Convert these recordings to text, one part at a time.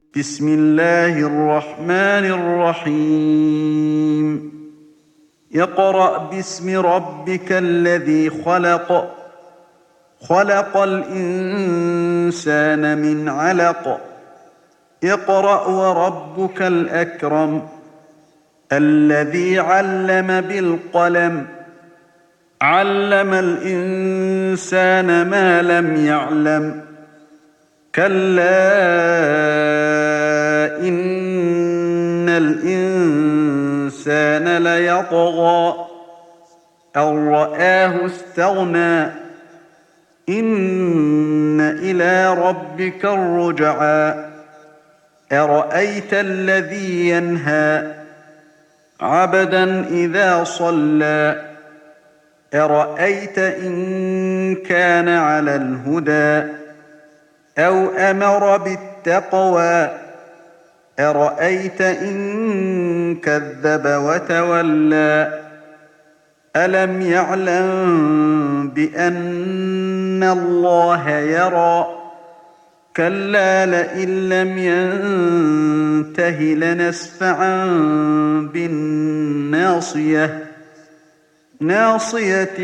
بسم الله الرحمن الرحيم اقرأ باسم ربك الذي خلق خلق الإنسان من علق اقرأ وربك الأكرم الذي علم بالقلم علم الإنسان ما لم يعلم كلا إن الإنسان ليطغى أن رآه استغنى إن إلى ربك الرجعى أرأيت الذي ينهى عبدا إذا صلى أرأيت إن كان على الهدى أو أمر بالتقوى أرأيت إن كذب وتولى ألم يعلم بأن الله يرى كلا لئن لم ينته لنسفعا بالناصية ناصية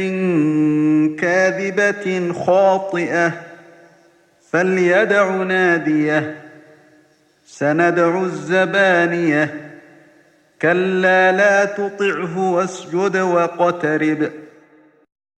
كاذبة خاطئة فليدع ناديه سندع الزبانية كلا لا تطعه واسجد واقترب